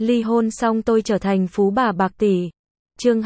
Ly hôn xong tôi trở thành phú bà bạc tỷ. Chương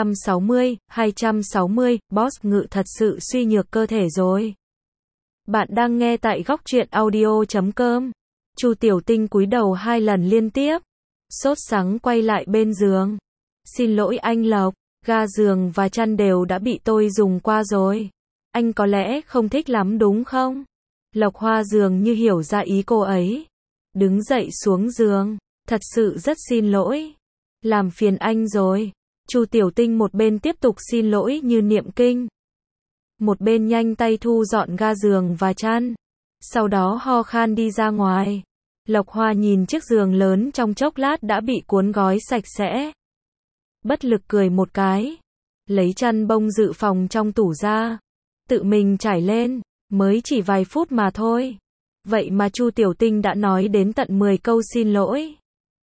260, Boss Ngự thật sự suy nhược cơ thể rồi. Bạn đang nghe tại góc truyện audio.com. Chu Tiểu Tinh cúi đầu 2 lần liên tiếp, sốt sắng quay lại bên giường. Xin lỗi anh Lộc, ga giường và chăn đều đã bị tôi dùng qua rồi. Anh có lẽ không thích lắm đúng không? Lộc Hoa dường như hiểu ra ý cô ấy. Đứng dậy xuống giường. Thật sự rất xin lỗi. Làm phiền anh rồi. Chu Tiểu Tinh một bên tiếp tục xin lỗi như niệm kinh, một bên nhanh tay thu dọn ga giường và chăn. Sau đó ho khan đi ra ngoài. Lộc Hoa nhìn chiếc giường lớn trong chốc lát đã bị cuốn gói sạch sẽ. Bất lực cười một cái. Lấy chăn bông dự phòng trong tủ ra. Tự mình trải lên. Mới chỉ vài phút mà thôi. Vậy mà Chu Tiểu Tinh đã nói đến tận 10 câu xin lỗi.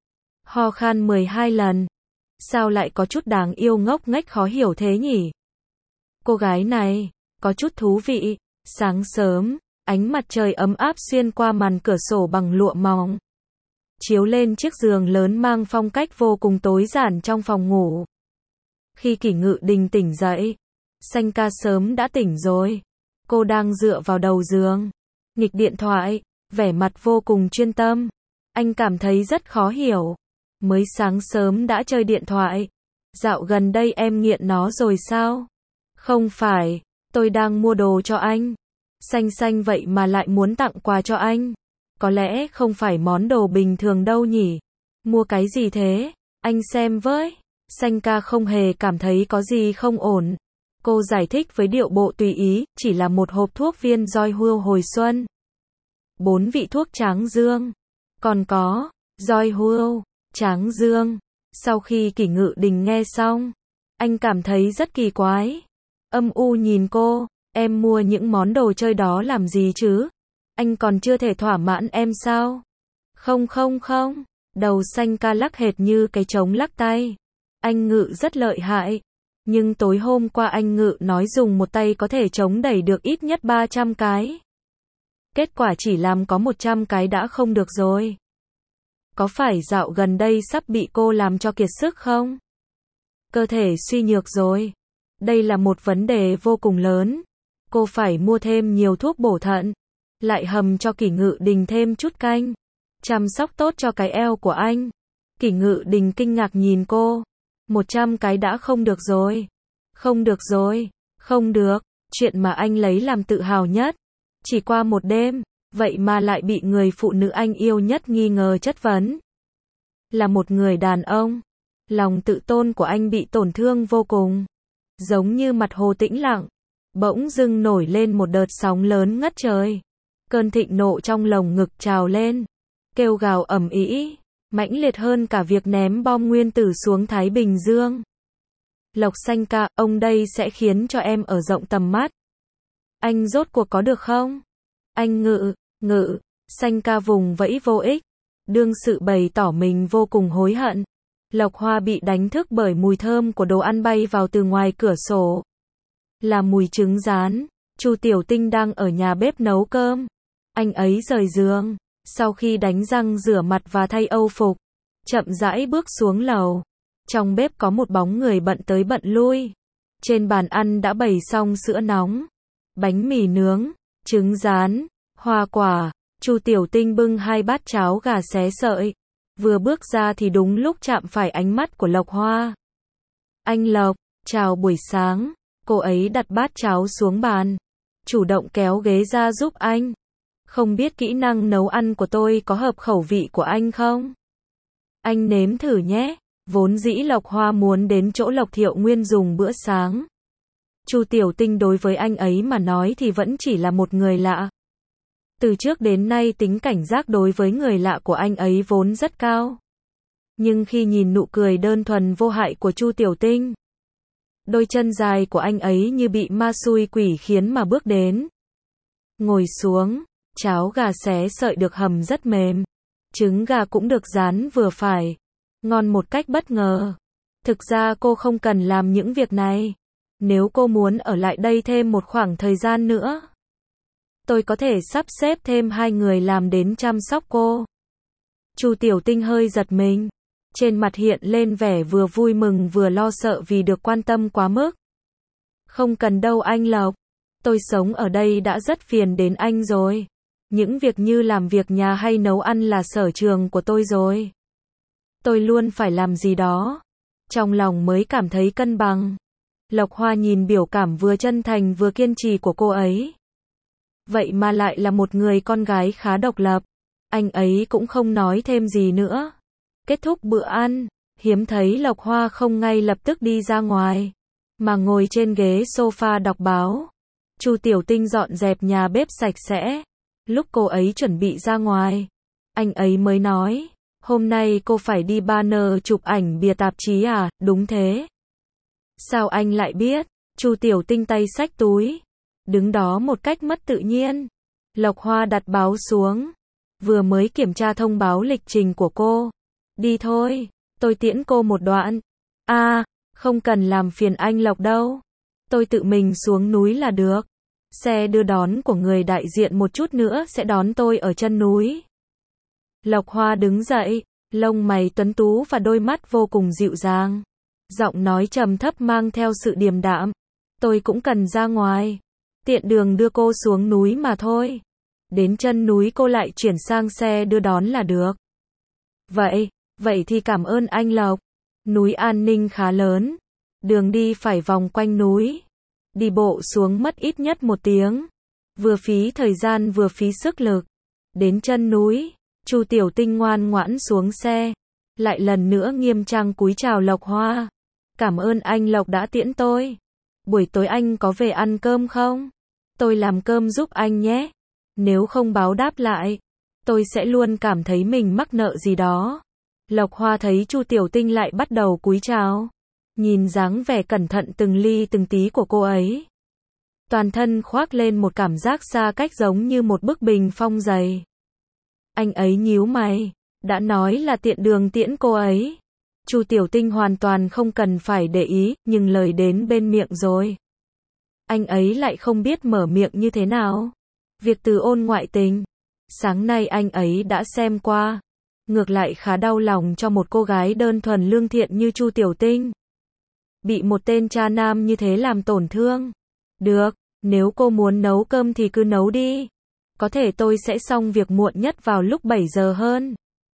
Ho khan 12 lần. Sao lại có chút đáng yêu ngốc nghếch khó hiểu thế nhỉ? Cô gái này, có chút thú vị. Sáng sớm, ánh mặt trời ấm áp xuyên qua màn cửa sổ bằng lụa mỏng, chiếu lên chiếc giường lớn mang phong cách vô cùng tối giản trong phòng ngủ. Khi Kỷ Ngự Đình tỉnh dậy, Xanh ca sớm đã tỉnh rồi. Cô đang dựa vào đầu giường, nghịch điện thoại, vẻ mặt vô cùng chuyên tâm. Anh cảm thấy rất khó hiểu. Mới sáng sớm đã chơi điện thoại. Dạo gần đây em nghiện nó rồi sao? Không phải, tôi đang mua đồ cho anh. Xanh vậy mà lại muốn tặng quà cho anh. Có lẽ không phải món đồ bình thường đâu nhỉ? Mua cái gì thế? Anh xem với. Xanh ca không hề cảm thấy có gì không ổn. Cô giải thích với điệu bộ tùy ý, chỉ là một hộp thuốc viên Joy Hưu hồi xuân. 4 vị thuốc tráng dương. Còn có, Joy Hưu, tráng dương. Sau khi Kỷ Ngự Đình nghe xong, anh cảm thấy rất kỳ quái. Âm u nhìn cô, em mua những món đồ chơi đó làm gì chứ? Anh còn chưa thể thỏa mãn em sao? Không, đầu Xanh ca lắc hệt như cái trống lắc tay. Anh Ngự rất lợi hại. Nhưng tối hôm qua anh Ngự nói dùng một tay có thể chống đẩy được ít nhất 300 cái. Kết quả chỉ làm có 100 cái đã không được rồi. Có phải dạo gần đây sắp bị cô làm cho kiệt sức không? Cơ thể suy nhược rồi. Đây là một vấn đề vô cùng lớn. Cô phải mua thêm nhiều thuốc bổ thận. Lại hầm cho Kỷ Ngự Đình thêm chút canh. Chăm sóc tốt cho cái eo của anh. Kỷ Ngự Đình kinh ngạc nhìn cô. 100 cái đã không được rồi. Không được rồi. Không được. Chuyện mà anh lấy làm tự hào nhất. Chỉ qua một đêm. Vậy mà lại bị người phụ nữ anh yêu nhất nghi ngờ chất vấn. Là một người đàn ông. Lòng tự tôn của anh bị tổn thương vô cùng. Giống như mặt hồ tĩnh lặng. Bỗng dưng nổi lên một đợt sóng lớn ngất trời. Cơn thịnh nộ trong lồng ngực trào lên. Kêu gào ầm ĩ, mãnh liệt hơn cả việc ném bom nguyên tử xuống Thái Bình Dương. Lộc Xanh ca, ông đây sẽ khiến cho em ở rộng tầm mắt. Anh rốt cuộc có được không? Anh Ngự, Xanh ca vùng vẫy vô ích. Đương sự bày tỏ mình vô cùng hối hận. Lộc Hoa bị đánh thức bởi mùi thơm của đồ ăn bay vào từ ngoài cửa sổ. Là mùi trứng rán. Chu Tiểu Tinh đang ở nhà bếp nấu cơm. Anh ấy rời giường. Sau khi đánh răng rửa mặt và thay âu phục, chậm rãi bước xuống lầu. Trong bếp có một bóng người bận tới bận lui. Trên bàn ăn đã bày xong sữa nóng, bánh mì nướng, trứng rán, hoa quả. Chu Tiểu Tinh bưng 2 bát cháo gà xé sợi. Vừa bước ra thì đúng lúc chạm phải ánh mắt của Lộc Hoa. Anh Lộc, chào buổi sáng. Cô ấy đặt bát cháo xuống bàn, chủ động kéo ghế ra giúp anh. Không biết kỹ năng nấu ăn của tôi có hợp khẩu vị của anh không? Anh nếm thử nhé. Vốn dĩ Lộc Hoa muốn đến chỗ Lộc Thiệu Nguyên dùng bữa sáng. Chu Tiểu Tinh đối với anh ấy mà nói thì vẫn chỉ là một người lạ. Từ trước đến nay tính cảnh giác đối với người lạ của anh ấy vốn rất cao. Nhưng khi nhìn nụ cười đơn thuần vô hại của Chu Tiểu Tinh, đôi chân dài của anh ấy như bị ma xui quỷ khiến mà bước đến. Ngồi xuống, cháo gà xé sợi được hầm rất mềm. Trứng gà cũng được rán vừa phải. Ngon một cách bất ngờ. Thực ra cô không cần làm những việc này. Nếu cô muốn ở lại đây thêm một khoảng thời gian nữa, tôi có thể sắp xếp thêm 2 người làm đến chăm sóc cô. Chu Tiểu Tinh hơi giật mình. Trên mặt hiện lên vẻ vừa vui mừng vừa lo sợ vì được quan tâm quá mức. Không cần đâu anh Lộc. Tôi sống ở đây đã rất phiền đến anh rồi. Những việc như làm việc nhà hay nấu ăn là sở trường của tôi rồi. Tôi luôn phải làm gì đó. Trong lòng mới cảm thấy cân bằng. Lộc Hoa nhìn biểu cảm vừa chân thành vừa kiên trì của cô ấy. Vậy mà lại là một người con gái khá độc lập. Anh ấy cũng không nói thêm gì nữa. Kết thúc bữa ăn, hiếm thấy Lộc Hoa không ngay lập tức đi ra ngoài, mà ngồi trên ghế sofa đọc báo. Chu Tiểu Tinh dọn dẹp nhà bếp sạch sẽ. Lúc cô ấy chuẩn bị ra ngoài, anh ấy mới nói, hôm nay cô phải đi banner chụp ảnh bìa tạp chí à? Đúng thế. Sao anh lại biết? Chu Tiểu Tinh tay xách túi, đứng đó một cách mất tự nhiên. Lộc Hoa đặt báo xuống, vừa mới kiểm tra thông báo lịch trình của cô. Đi thôi, tôi tiễn cô một đoạn. À, không cần làm phiền anh Lộc đâu. Tôi tự mình xuống núi là được. Xe đưa đón của người đại diện một chút nữa sẽ đón tôi ở chân núi. Lộc Hoa đứng dậy, lông mày tuấn tú và đôi mắt vô cùng dịu dàng. Giọng nói trầm thấp mang theo sự điềm đạm. Tôi cũng cần ra ngoài. Tiện đường đưa cô xuống núi mà thôi. Đến chân núi cô lại chuyển sang xe đưa đón là được. Vậy thì cảm ơn anh Lộc. Núi An Ninh khá lớn. Đường đi phải vòng quanh núi. Đi bộ xuống mất ít nhất 1 tiếng. Vừa phí thời gian vừa phí sức lực. Đến chân núi, Chu Tiểu Tinh ngoan ngoãn xuống xe. Lại lần nữa nghiêm trang cúi chào Lộc Hoa. Cảm ơn anh Lộc đã tiễn tôi. Buổi tối anh có về ăn cơm không? Tôi làm cơm giúp anh nhé. Nếu không báo đáp lại, tôi sẽ luôn cảm thấy mình mắc nợ gì đó. Lộc Hoa thấy Chu Tiểu Tinh lại bắt đầu cúi chào. Nhìn dáng vẻ cẩn thận từng ly từng tí của cô ấy. Toàn thân khoác lên một cảm giác xa cách giống như một bức bình phong dày. Anh ấy nhíu mày. Đã nói là tiện đường tiễn cô ấy. Chu Tiểu Tinh hoàn toàn không cần phải để ý, nhưng lời đến bên miệng rồi. Anh ấy lại không biết mở miệng như thế nào. Việc từ ôn ngoại tình. Sáng nay anh ấy đã xem qua. Ngược lại khá đau lòng cho một cô gái đơn thuần lương thiện như Chu Tiểu Tinh. Bị một tên cha nam như thế làm tổn thương. Được, nếu cô muốn nấu cơm thì cứ nấu đi. Có thể tôi sẽ xong việc muộn nhất vào lúc 7 giờ hơn.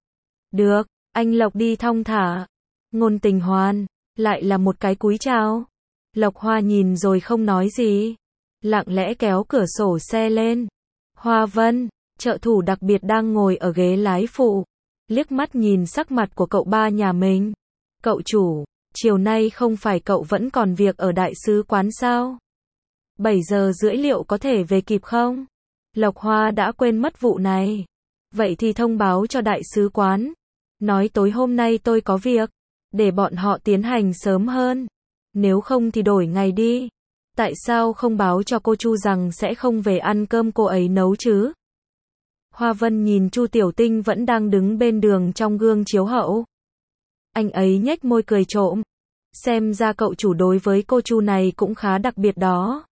Được, anh Lộc đi thong thả. Ngôn Tình Hoan, lại là một cái cúi chào. Lộc Hoa nhìn rồi không nói gì. Lặng lẽ kéo cửa sổ xe lên. Hoa Vân, trợ thủ đặc biệt đang ngồi ở ghế lái phụ. Liếc mắt nhìn sắc mặt của cậu ba nhà mình. Cậu chủ, chiều nay không phải cậu vẫn còn việc ở đại sứ quán sao? 7 giờ rưỡi liệu có thể về kịp không? Lộc Hoa đã quên mất vụ này. Vậy thì thông báo cho đại sứ quán. Nói tối hôm nay tôi có việc. Để bọn họ tiến hành sớm hơn. Nếu không thì đổi ngày đi. Tại sao không báo cho cô Chu rằng sẽ không về ăn cơm cô ấy nấu chứ? Hoa Vân nhìn Chu Tiểu Tinh vẫn đang đứng bên đường trong gương chiếu hậu. Anh ấy nhếch môi cười trộm. Xem ra cậu chủ đối với cô Chu này cũng khá đặc biệt đó.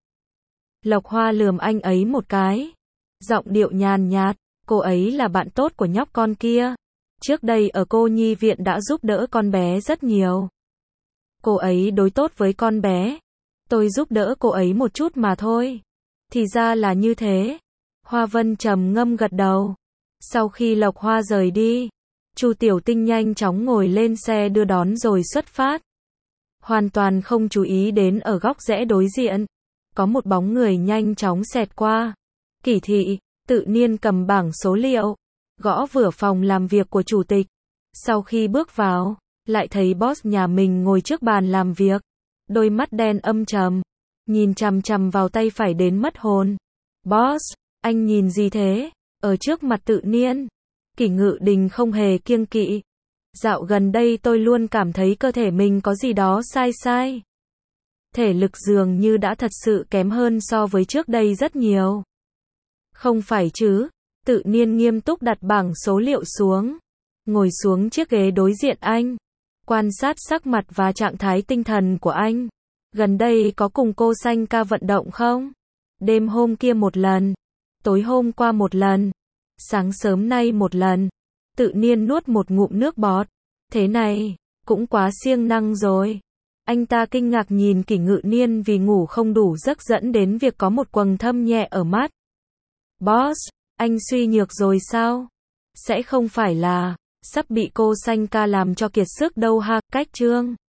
Lộc Hoa lườm anh ấy một cái. Giọng điệu nhàn nhạt, cô ấy là bạn tốt của nhóc con kia. Trước đây ở cô nhi viện đã giúp đỡ con bé rất nhiều. Cô ấy đối tốt với con bé. Tôi giúp đỡ cô ấy một chút mà thôi. Thì ra là như thế. Hoa Vân trầm ngâm gật đầu. Sau khi Lộc Hoa rời đi, Chu Tiểu Tinh nhanh chóng ngồi lên xe đưa đón rồi xuất phát. Hoàn toàn không chú ý đến ở góc rẽ đối diện. Có một bóng người nhanh chóng xẹt qua. Kỷ Thị, tự nhiên cầm bảng số liệu. Gõ vừa phòng làm việc của chủ tịch. Sau khi bước vào, lại thấy boss nhà mình ngồi trước bàn làm việc. Đôi mắt đen âm trầm. Nhìn chằm chằm vào tay phải đến mất hồn. Boss, anh nhìn gì thế? Ở trước mặt Tự Niên. Kỷ Ngự Đình không hề kiêng kỵ. Dạo gần đây tôi luôn cảm thấy cơ thể mình có gì đó sai sai. Thể lực dường như đã thật sự kém hơn so với trước đây rất nhiều. Không phải chứ? Tự Niên nghiêm túc đặt bảng số liệu xuống. Ngồi xuống chiếc ghế đối diện anh. Quan sát sắc mặt và trạng thái tinh thần của anh. Gần đây có cùng cô Xanh ca vận động không? Đêm hôm kia một lần. Tối hôm qua một lần. Sáng sớm nay một lần. Tự Niên nuốt một ngụm nước bọt. Thế này, cũng quá siêng năng rồi. Anh ta kinh ngạc nhìn Kỷ Ngự Niên vì ngủ không đủ giấc dẫn đến việc có một quầng thâm nhẹ ở mắt. Boss, anh suy nhược rồi sao? Sẽ không phải là sắp bị cô Sanh ca làm cho kiệt sức đâu ha, cách chương.